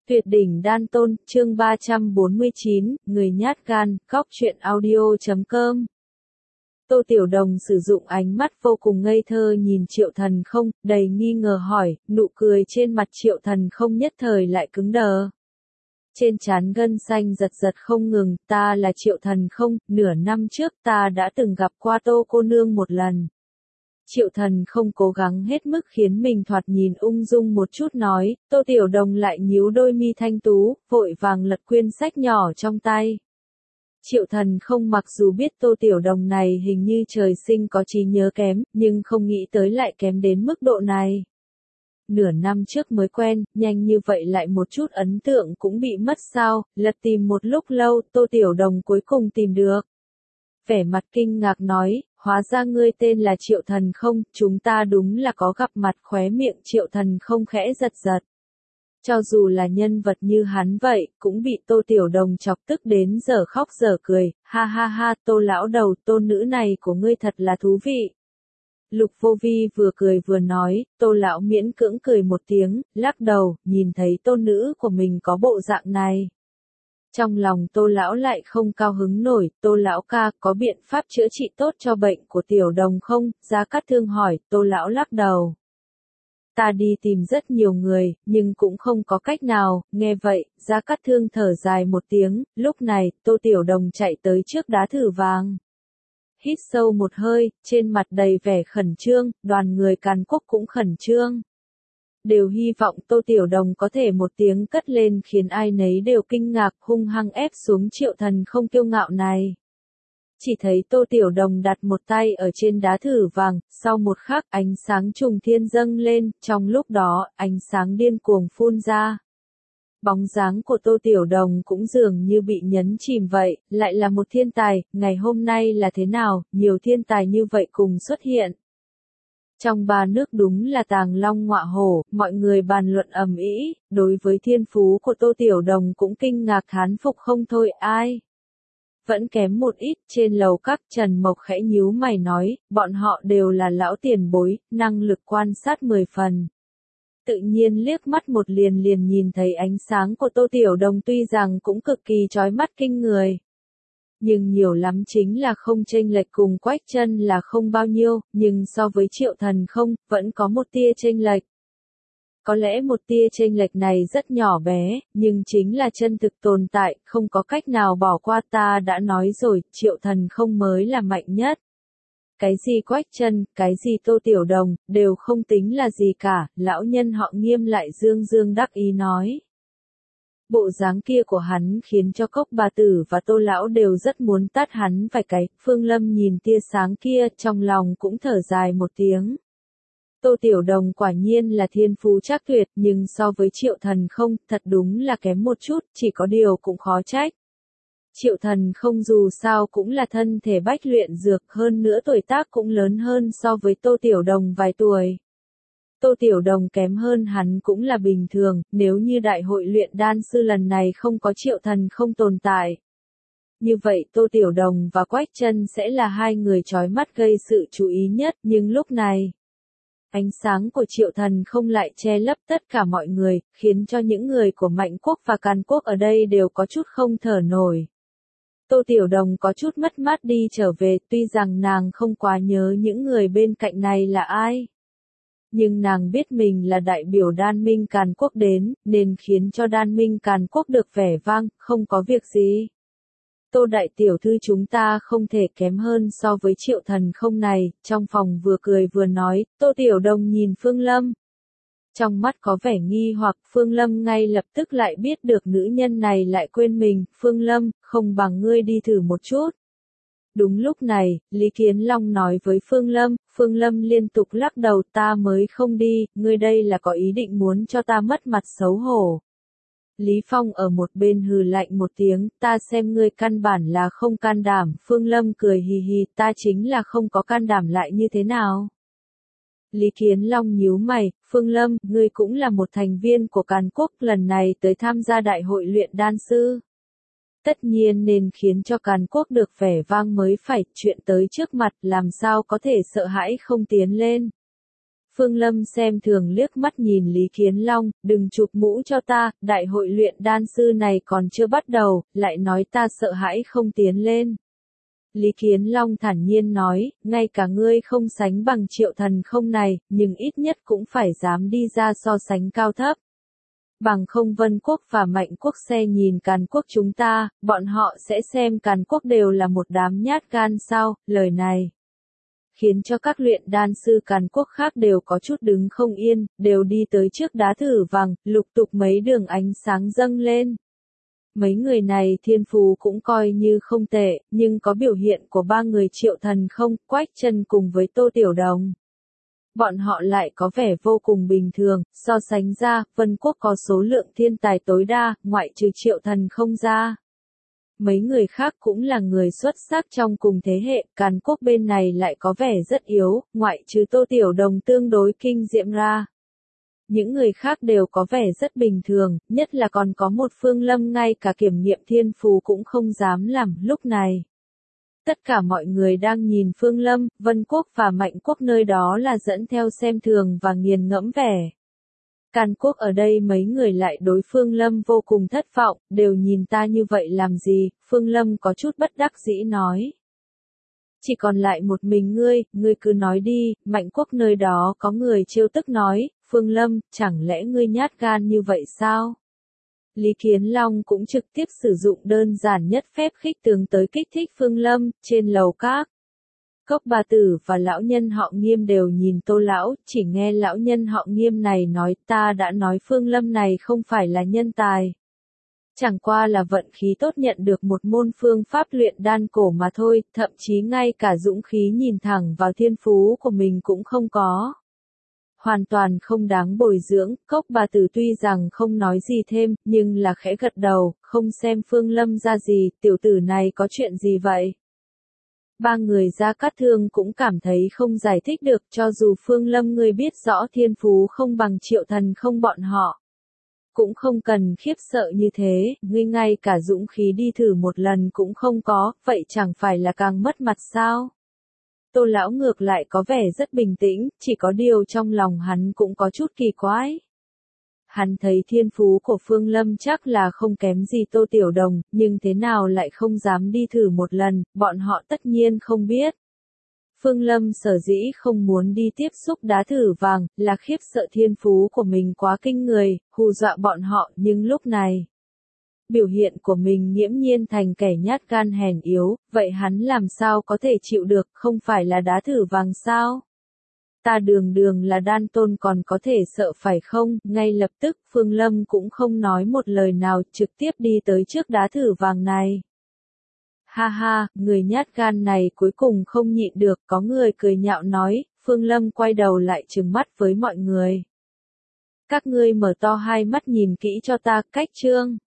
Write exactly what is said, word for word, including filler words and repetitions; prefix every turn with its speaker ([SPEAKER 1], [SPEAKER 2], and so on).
[SPEAKER 1] Tuyệt đỉnh đan tôn, chương ba trăm bốn mươi chín, người nhát gan, góc truyện audio chấm com. Tô Tiểu Đồng sử dụng ánh mắt vô cùng ngây thơ nhìn Triệu Thần Không, đầy nghi ngờ hỏi, nụ cười trên mặt Triệu Thần Không nhất thời lại cứng đờ. Trên trán gân xanh giật giật không ngừng, ta là Triệu Thần Không, nửa năm trước ta đã từng gặp qua Tô cô nương một lần. Triệu Thần Không cố gắng hết mức khiến mình thoạt nhìn ung dung một chút nói, Tô Tiểu Đồng lại nhíu đôi mi thanh tú, vội vàng lật quyển sách nhỏ trong tay. Triệu Thần Không mặc dù biết Tô Tiểu Đồng này hình như trời sinh có trí nhớ kém, nhưng không nghĩ tới lại kém đến mức độ này. Nửa năm trước mới quen, nhanh như vậy lại một chút ấn tượng cũng bị mất sao, lật tìm một lúc lâu, Tô Tiểu Đồng cuối cùng tìm được. Vẻ mặt kinh ngạc nói, hóa ra ngươi tên là Triệu Thần Không, chúng ta đúng là có gặp mặt. Khóe miệng Triệu Thần Không khẽ giật giật. Cho dù là nhân vật như hắn vậy, cũng bị Tô Tiểu Đồng chọc tức đến giờ khóc giờ cười, ha ha ha, Tô lão đầu, Tô nữ này của ngươi thật là thú vị. Lục Vô Vi vừa cười vừa nói, Tô lão miễn cưỡng cười một tiếng, lắc đầu, nhìn thấy Tô nữ của mình có bộ dạng này. Trong lòng Tô lão lại không cao hứng nổi, Tô lão ca có biện pháp chữa trị tốt cho bệnh của Tiểu Đồng không? Gia Cát Thương hỏi, Tô lão lắc đầu. Ta đi tìm rất nhiều người, nhưng cũng không có cách nào, nghe vậy, Gia Cát Thương thở dài một tiếng, lúc này, Tô Tiểu Đồng chạy tới trước đá thử vàng. Hít sâu một hơi, trên mặt đầy vẻ khẩn trương, đoàn người Càn Quốc cũng khẩn trương. Đều hy vọng Tô Tiểu Đồng có thể một tiếng cất lên khiến ai nấy đều kinh ngạc hung hăng ép xuống Triệu Thần Không kiêu ngạo này. Chỉ thấy Tô Tiểu Đồng đặt một tay ở trên đá thử vàng, sau một khắc ánh sáng trùng thiên dâng lên, trong lúc đó ánh sáng điên cuồng phun ra. Bóng dáng của Tô Tiểu Đồng cũng dường như bị nhấn chìm vậy, lại là một thiên tài, ngày hôm nay là thế nào, nhiều thiên tài như vậy cùng xuất hiện. Trong ba nước đúng là tàng long ngọa hổ, mọi người bàn luận ầm ĩ, đối với thiên phú của Tô Tiểu Đồng cũng kinh ngạc thán phục không thôi ai. Vẫn kém một ít, trên lầu các Trần Mộc khẽ nhíu mày nói, bọn họ đều là lão tiền bối, năng lực quan sát mười phần. Tự nhiên liếc mắt một liền liền nhìn thấy ánh sáng của Tô Tiểu Đồng tuy rằng cũng cực kỳ chói mắt kinh người. Nhưng nhiều lắm chính là không chênh lệch cùng Quách Chân là không bao nhiêu, nhưng so với Triệu Thần Không, vẫn có một tia chênh lệch. Có lẽ một tia chênh lệch này rất nhỏ bé, nhưng chính là chân thực tồn tại, không có cách nào bỏ qua. Ta đã nói rồi, Triệu Thần Không mới là mạnh nhất. Cái gì Quách Chân, cái gì Tô Tiểu Đồng, đều không tính là gì cả, lão nhân họ Nghiêm lại dương dương đắc ý nói. Bộ dáng kia của hắn khiến cho Cốc bà tử và Tô lão đều rất muốn tát hắn vài cái, Phương Lâm nhìn tia sáng kia, trong lòng cũng thở dài một tiếng. Tô Tiểu Đồng quả nhiên là thiên phú trác tuyệt, nhưng so với Triệu Thần Không, thật đúng là kém một chút, chỉ có điều cũng khó trách. Triệu Thần Không dù sao cũng là thân thể bách luyện dược, hơn nữa tuổi tác cũng lớn hơn so với Tô Tiểu Đồng vài tuổi. Tô Tiểu Đồng kém hơn hắn cũng là bình thường, nếu như đại hội luyện đan sư lần này không có Triệu Thần Không tồn tại. Như vậy Tô Tiểu Đồng và Quách Chân sẽ là hai người chói mắt gây sự chú ý nhất, nhưng lúc này, ánh sáng của Triệu Thần Không lại che lấp tất cả mọi người, khiến cho những người của Mạnh Quốc và Càn Quốc ở đây đều có chút không thở nổi. Tô Tiểu Đồng có chút mất mát đi trở về, tuy rằng nàng không quá nhớ những người bên cạnh này là ai. Nhưng nàng biết mình là đại biểu Đan Minh Càn Quốc đến, nên khiến cho Đan Minh Càn Quốc được vẻ vang, không có việc gì. Tô đại tiểu thư chúng ta không thể kém hơn so với Triệu Thần Không này, trong phòng vừa cười vừa nói, Tô Tiểu Đồng nhìn Phương Lâm. Trong mắt có vẻ nghi hoặc Phương Lâm ngay lập tức lại biết được nữ nhân này lại quên mình, Phương Lâm, không bằng ngươi đi thử một chút. Đúng lúc này, Lý Kiến Long nói với Phương Lâm, Phương Lâm liên tục lắc đầu ta mới không đi, ngươi đây là có ý định muốn cho ta mất mặt xấu hổ. Lý Phong ở một bên hừ lạnh một tiếng, ta xem ngươi căn bản là không can đảm, Phương Lâm cười hì hì, ta chính là không có can đảm lại như thế nào. Lý Kiến Long nhíu mày, Phương Lâm, ngươi cũng là một thành viên của Càn Quốc, lần này tới tham gia đại hội luyện đan sư. Tất nhiên nên khiến cho Càn Quốc được vẻ vang mới phải, chuyện tới trước mặt làm sao có thể sợ hãi không tiến lên. Phương Lâm xem thường liếc mắt nhìn Lý Kiến Long, đừng chụp mũ cho ta, đại hội luyện đan sư này còn chưa bắt đầu, lại nói ta sợ hãi không tiến lên. Lý Kiến Long thản nhiên nói, ngay cả ngươi không sánh bằng Triệu Thần Không này, nhưng ít nhất cũng phải dám đi ra so sánh cao thấp. Bằng không Vân Quốc và Mạnh Quốc xe nhìn Càn Quốc chúng ta, bọn họ sẽ xem Càn Quốc đều là một đám nhát gan sao, lời này khiến cho các luyện đan sư Càn Quốc khác đều có chút đứng không yên, đều đi tới trước đá thử vàng, lục tục mấy đường ánh sáng dâng lên. Mấy người này thiên phú cũng coi như không tệ, nhưng có biểu hiện của ba người Triệu Thần Không, Quách Chân cùng với Tô Tiểu Đồng. Bọn họ lại có vẻ vô cùng bình thường, so sánh ra, Vân Quốc có số lượng thiên tài tối đa, ngoại trừ Triệu Thần Không ra. Mấy người khác cũng là người xuất sắc trong cùng thế hệ, Càn Quốc bên này lại có vẻ rất yếu, ngoại trừ Tô Tiểu Đồng tương đối kinh diệm ra. Những người khác đều có vẻ rất bình thường, nhất là còn có một Phương Lâm ngay cả kiểm nghiệm thiên phú cũng không dám làm lúc này. Tất cả mọi người đang nhìn Phương Lâm, Vân Quốc và Mạnh Quốc nơi đó là dẫn theo xem thường và nghiền ngẫm vẻ. Càn Quốc ở đây mấy người lại đối Phương Lâm vô cùng thất vọng, đều nhìn ta như vậy làm gì, Phương Lâm có chút bất đắc dĩ nói. Chỉ còn lại một mình ngươi, ngươi cứ nói đi, Mạnh Quốc nơi đó có người trêu tức nói, Phương Lâm, chẳng lẽ ngươi nhát gan như vậy sao? Lý Kiến Long cũng trực tiếp sử dụng đơn giản nhất phép khích tướng tới kích thích Phương Lâm, trên lầu các. Cốc Bà Tử và lão nhân họ Nghiêm đều nhìn Tô lão, chỉ nghe lão nhân họ Nghiêm này nói, ta đã nói Phương Lâm này không phải là nhân tài. Chẳng qua là vận khí tốt nhận được một môn phương pháp luyện đan cổ mà thôi, thậm chí ngay cả dũng khí nhìn thẳng vào thiên phú của mình cũng không có. Hoàn toàn không đáng bồi dưỡng, Cốc Bà Tử tuy rằng không nói gì thêm, nhưng là khẽ gật đầu, không xem Phương Lâm ra gì, tiểu tử này có chuyện gì vậy? Ba người Gia Cát Thương cũng cảm thấy không giải thích được, cho dù Phương Lâm ngươi biết rõ thiên phú không bằng Triệu Thần Không bọn họ. Cũng không cần khiếp sợ như thế, ngươi ngay cả dũng khí đi thử một lần cũng không có, vậy chẳng phải là càng mất mặt sao? Tô lão ngược lại có vẻ rất bình tĩnh, chỉ có điều trong lòng hắn cũng có chút kỳ quái. Hắn thấy thiên phú của Phương Lâm chắc là không kém gì Tô Tiểu Đồng, nhưng thế nào lại không dám đi thử một lần, bọn họ tất nhiên không biết. Phương Lâm sở dĩ không muốn đi tiếp xúc đá thử vàng, là khiếp sợ thiên phú của mình quá kinh người, hù dọa bọn họ, nhưng lúc này, biểu hiện của mình nghiễm nhiên thành kẻ nhát gan hèn yếu, vậy hắn làm sao có thể chịu được, không phải là đá thử vàng sao? Ta đường đường là đan tôn còn có thể sợ phải không? Ngay lập tức Phương Lâm cũng không nói một lời nào, trực tiếp đi tới trước đá thử vàng này. Ha ha, người nhát gan này cuối cùng không nhịn được, có người cười nhạo nói, Phương Lâm quay đầu lại trừng mắt với mọi người. Các ngươi mở to hai mắt nhìn kỹ cho ta, cách chương.